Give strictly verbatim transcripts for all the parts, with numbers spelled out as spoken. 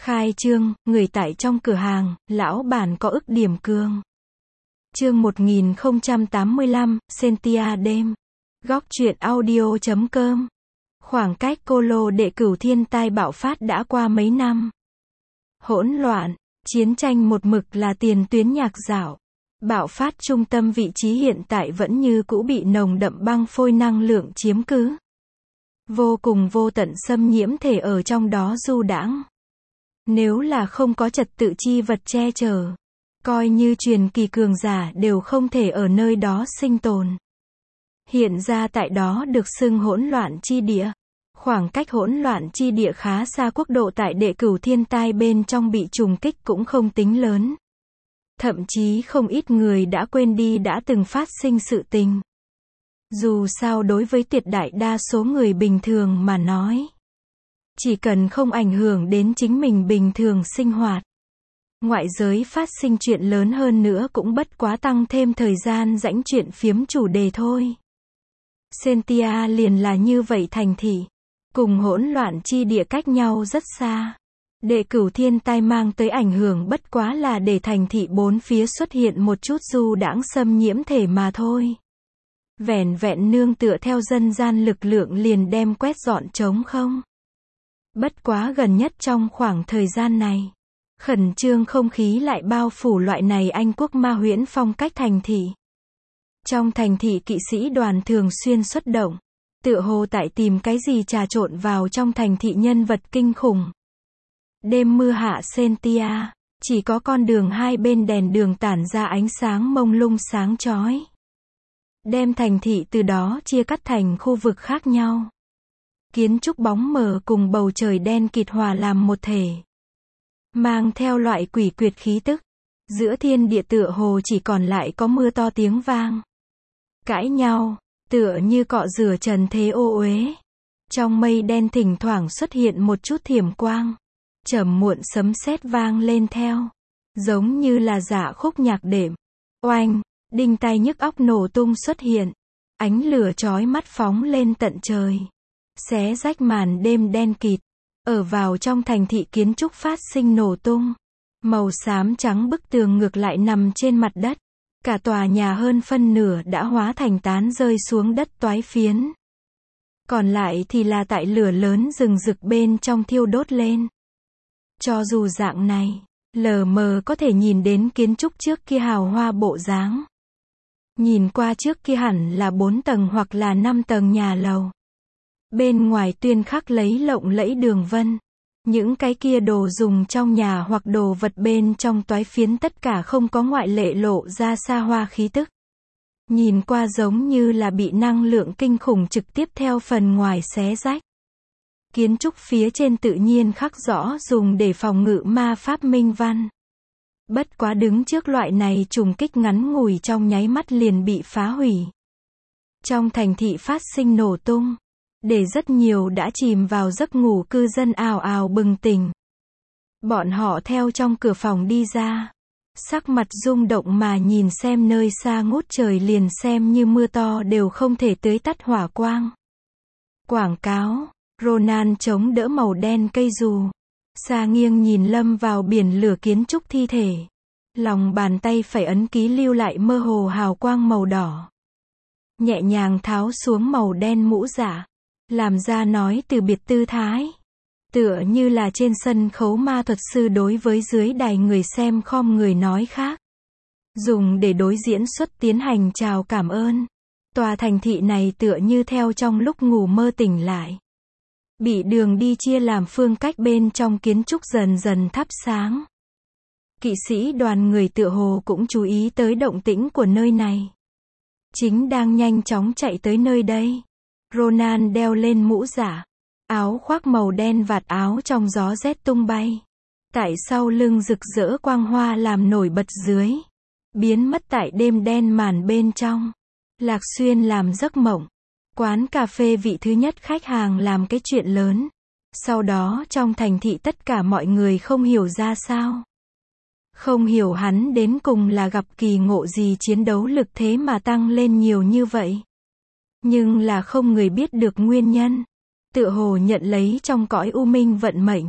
Khai trương, người tại trong cửa hàng, lão bản có ức điểm cường. Chương một nghìn không trăm tám mươi lăm, Sentia đêm. Góc truyện audio chấm com. Khoảng cách cô lô đệ cửu thiên tai bạo phát đã qua mấy năm. Hỗn loạn, chiến tranh một mực là tiền tuyến nhạc dạo. Bạo phát trung tâm vị trí hiện tại vẫn như cũ bị nồng đậm băng phôi năng lượng chiếm cứ. Vô cùng vô tận xâm nhiễm thể ở trong đó du đãng. Nếu là không có trật tự chi vật che chở, coi như truyền kỳ cường giả đều không thể ở nơi đó sinh tồn. Hiện ra tại đó được xưng hỗn loạn chi địa. Khoảng cách hỗn loạn chi địa khá xa, quốc độ tại đệ cửu thiên tai bên trong bị trùng kích cũng không tính lớn. Thậm chí không ít người đã quên đi đã từng phát sinh sự tình. Dù sao đối với tuyệt đại đa số người bình thường mà nói, chỉ cần không ảnh hưởng đến chính mình bình thường sinh hoạt, ngoại giới phát sinh chuyện lớn hơn nữa cũng bất quá tăng thêm thời gian rãnh chuyện phiếm chủ đề thôi. Sentia liền là như vậy, thành thị cùng hỗn loạn chi địa cách nhau rất xa. Đệ cửu thiên tai mang tới ảnh hưởng bất quá là để thành thị bốn phía xuất hiện một chút du đãng xâm nhiễm thể mà thôi. Vẻn vẹn nương tựa theo dân gian lực lượng liền đem quét dọn trống không. Bất quá gần nhất trong khoảng thời gian này, khẩn trương không khí lại bao phủ loại này Anh quốc ma huyễn phong cách thành thị. Trong thành thị kỵ sĩ đoàn thường xuyên xuất động, tựa hồ tại tìm cái gì trà trộn vào trong thành thị nhân vật kinh khủng. Đêm mưa hạ Sentia, chỉ có con đường hai bên đèn đường tản ra ánh sáng mông lung sáng chói, đem thành thị từ đó chia cắt thành khu vực khác nhau. Kiến trúc bóng mờ cùng bầu trời đen kịt hòa làm một thể, mang theo loại quỷ quyệt khí tức. Giữa thiên địa tựa hồ chỉ còn lại có mưa to tiếng vang, cãi nhau, tựa như cọ rửa trần thế ô uế. Trong mây đen thỉnh thoảng xuất hiện một chút thiểm quang, trầm muộn sấm sét vang lên theo, giống như là dạ khúc nhạc đệm. Oanh, đinh tai nhức óc nổ tung xuất hiện, ánh lửa chói mắt phóng lên tận trời, xé rách màn đêm đen kịt. Ở vào trong thành thị kiến trúc phát sinh nổ tung, màu xám trắng bức tường ngược lại nằm trên mặt đất. Cả tòa nhà hơn phân nửa đã hóa thành tán rơi xuống đất toái phiến. Còn lại thì là tại lửa lớn rừng rực bên trong thiêu đốt lên. Cho dù dạng này, lờ mờ có thể nhìn đến kiến trúc trước kia hào hoa bộ dáng. Nhìn qua trước kia hẳn là bốn tầng hoặc là năm tầng nhà lầu. Bên ngoài tuyên khắc lấy lộng lẫy đường vân. Những cái kia đồ dùng trong nhà hoặc đồ vật bên trong toái phiến tất cả không có ngoại lệ lộ ra xa hoa khí tức. Nhìn qua giống như là bị năng lượng kinh khủng trực tiếp theo phần ngoài xé rách. Kiến trúc phía trên tự nhiên khắc rõ dùng để phòng ngự ma pháp minh văn. Bất quá đứng trước loại này trùng kích ngắn ngủi trong nháy mắt liền bị phá hủy. Trong thành thị phát sinh nổ tung, để rất nhiều đã chìm vào giấc ngủ cư dân ào ào bừng tỉnh. Bọn họ theo trong cửa phòng đi ra, sắc mặt rung động mà nhìn xem nơi xa ngút trời liền xem như mưa to đều không thể tưới tắt hỏa quang. Quảng cáo, Ronan chống đỡ màu đen cây dù, xa nghiêng nhìn lâm vào biển lửa kiến trúc thi thể. Lòng bàn tay phải ấn ký lưu lại mơ hồ hào quang màu đỏ. Nhẹ nhàng tháo xuống màu đen mũ giả, làm ra nói từ biệt tư thái. Tựa như là trên sân khấu ma thuật sư đối với dưới đài người xem khom người nói khác. Dùng để đối diễn xuất tiến hành chào cảm ơn. Tòa thành thị này tựa như theo trong lúc ngủ mơ tỉnh lại. Bị đường đi chia làm phương cách bên trong kiến trúc dần dần thắp sáng. Kỵ sĩ đoàn người tựa hồ cũng chú ý tới động tĩnh của nơi này. Chính đang nhanh chóng chạy tới nơi đây. Ronan đeo lên mũ giả, áo khoác màu đen vạt áo trong gió rét tung bay. Tại sau lưng rực rỡ quang hoa làm nổi bật dưới, biến mất tại đêm đen màn bên trong. Lạc Xuyên làm giấc mộng. Quán cà phê vị thứ nhất khách hàng làm cái chuyện lớn. Sau đó trong thành thị tất cả mọi người không hiểu ra sao. Không hiểu hắn đến cùng là gặp kỳ ngộ gì chiến đấu lực thế mà tăng lên nhiều như vậy. Nhưng là không người biết được nguyên nhân. Tựa hồ nhận lấy trong cõi u minh vận mệnh.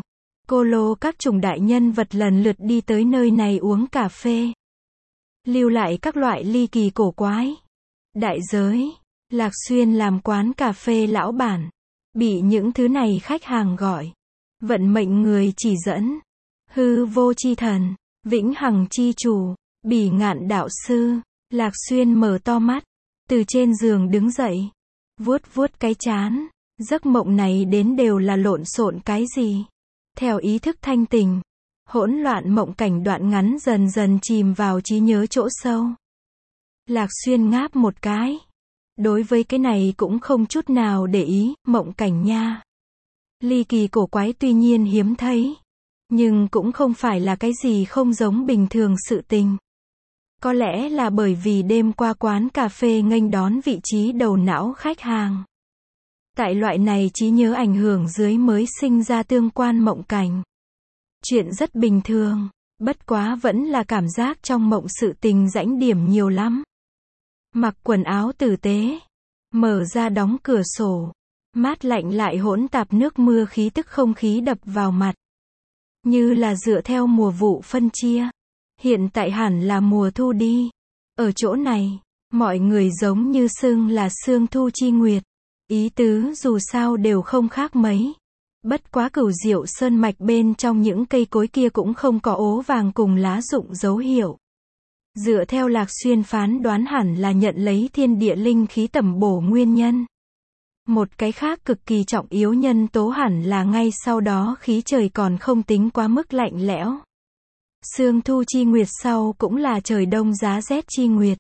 cô lô các chủng đại nhân vật lần lượt đi tới nơi này uống cà phê. Lưu lại các loại ly kỳ cổ quái. Đại giới. Lạc Xuyên làm quán cà phê lão bản. Bị những thứ này khách hàng gọi. Vận mệnh người chỉ dẫn. Hư vô chi thần. Vĩnh hằng chi chủ. Bỉ ngạn đạo sư. Lạc Xuyên mở to mắt. Từ trên giường đứng dậy. Vuốt vuốt cái trán. Giấc mộng này đến đều là lộn xộn cái gì. Theo ý thức thanh tình. Hỗn loạn mộng cảnh đoạn ngắn dần dần chìm vào trí nhớ chỗ sâu. Lạc Xuyên ngáp một cái. Đối với cái này cũng không chút nào để ý, mộng cảnh nha. Ly kỳ cổ quái tuy nhiên hiếm thấy. Nhưng cũng không phải là cái gì không giống bình thường sự tình. Có lẽ là bởi vì đêm qua quán cà phê nghênh đón vị trí đầu não khách hàng. Tại loại này trí nhớ ảnh hưởng dưới mới sinh ra tương quan mộng cảnh. Chuyện rất bình thường, bất quá vẫn là cảm giác trong mộng sự tình rãnh điểm nhiều lắm. Mặc quần áo tử tế, mở ra đóng cửa sổ, mát lạnh lại hỗn tạp nước mưa khí tức không khí đập vào mặt. Như là dựa theo mùa vụ phân chia. Hiện tại hẳn là mùa thu đi. Ở chỗ này, mọi người giống như xưng là sương thu chi nguyệt. Ý tứ dù sao đều không khác mấy. Bất quá Cửu Diệu Sơn mạch bên trong những cây cối kia cũng không có ố vàng cùng lá rụng dấu hiệu. Dựa theo Lạc Xuyên phán đoán hẳn là nhận lấy thiên địa linh khí tẩm bổ nguyên nhân. Một cái khác cực kỳ trọng yếu nhân tố hẳn là ngay sau đó khí trời còn không tính quá mức lạnh lẽo. Sương thu chi nguyệt sau cũng là trời đông giá rét chi nguyệt.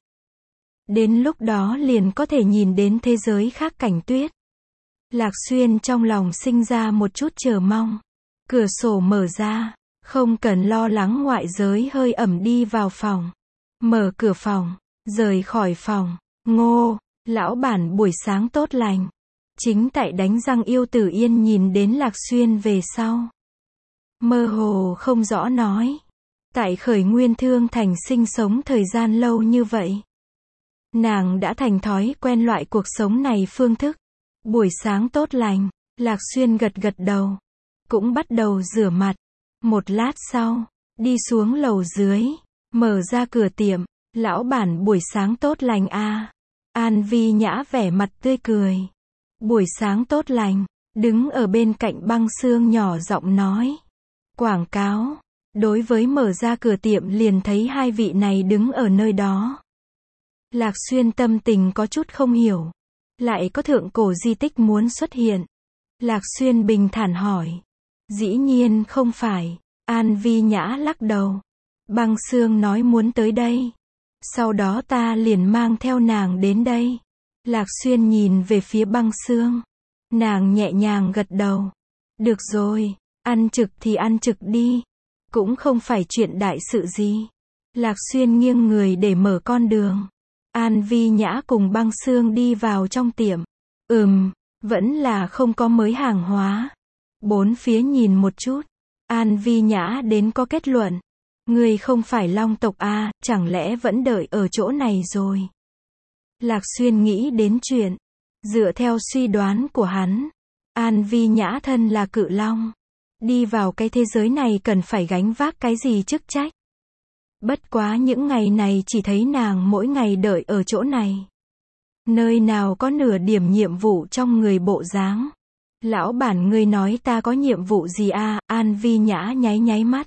Đến lúc đó liền có thể nhìn đến thế giới khác cảnh tuyết. Lạc Xuyên trong lòng sinh ra một chút chờ mong. Cửa sổ mở ra, không cần lo lắng ngoại giới hơi ẩm đi vào phòng. Mở cửa phòng, rời khỏi phòng. Ngô, lão bản buổi sáng tốt lành. Chính tại đánh răng Yêu Tử Yên nhìn đến Lạc Xuyên về sau. Mơ hồ không rõ nói. Tại Khởi Nguyên Thương Thành sinh sống thời gian lâu như vậy. Nàng đã thành thói quen loại cuộc sống này phương thức. Buổi sáng tốt lành, Lạc Xuyên gật gật đầu. Cũng bắt đầu rửa mặt. Một lát sau, đi xuống lầu dưới, mở ra cửa tiệm. Lão bản buổi sáng tốt lành a. À. An Vi Nhã vẻ mặt tươi cười. Buổi sáng tốt lành, đứng ở bên cạnh Băng Xương nhỏ giọng nói. Quảng cáo. Đối với mở ra cửa tiệm liền thấy hai vị này đứng ở nơi đó. Lạc Xuyên tâm tình có chút không hiểu. Lại có thượng cổ di tích muốn xuất hiện. Lạc Xuyên bình thản hỏi. Dĩ nhiên không phải. An Vi Nhã lắc đầu. Băng Xương nói muốn tới đây. Sau đó ta liền mang theo nàng đến đây. Lạc Xuyên nhìn về phía Băng Xương. Nàng nhẹ nhàng gật đầu. Được rồi, ăn trực thì ăn trực đi. Cũng không phải chuyện đại sự gì. Lạc Xuyên nghiêng người để mở con đường. An Vi Nhã cùng Băng Xương đi vào trong tiệm. Ừm, vẫn là không có mới hàng hóa. Bốn phía nhìn một chút. An Vi Nhã đến có kết luận. Người không phải Long tộc à, chẳng lẽ vẫn đợi ở chỗ này rồi. Lạc Xuyên nghĩ đến chuyện. Dựa theo suy đoán của hắn, An Vi Nhã thân là cự long. Đi vào cái thế giới này cần phải gánh vác cái gì chức trách. Bất quá những ngày này chỉ thấy nàng mỗi ngày đợi ở chỗ này. Nơi nào có nửa điểm nhiệm vụ trong người bộ dáng. Lão bản ngươi nói ta có nhiệm vụ gì à, An Vi Nhã nháy nháy mắt.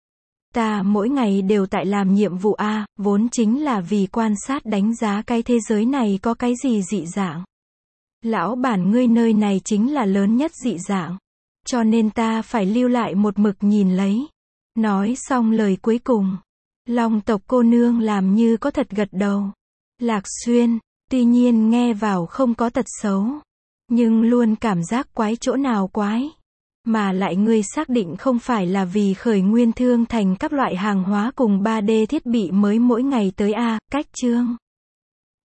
Ta mỗi ngày đều tại làm nhiệm vụ a, à, vốn chính là vì quan sát đánh giá cái thế giới này có cái gì dị dạng. Lão bản ngươi nơi này chính là lớn nhất dị dạng. Cho nên ta phải lưu lại một mực nhìn lấy. Nói xong lời cuối cùng. Long tộc cô nương làm như có thật gật đầu. Lạc Xuyên, tuy nhiên nghe vào không có tật xấu. Nhưng luôn cảm giác quái chỗ nào quái. Mà lại ngươi xác định không phải là vì Khởi Nguyên Thương Thành các loại hàng hóa cùng ba D thiết bị mới mỗi ngày tới a, cách chương.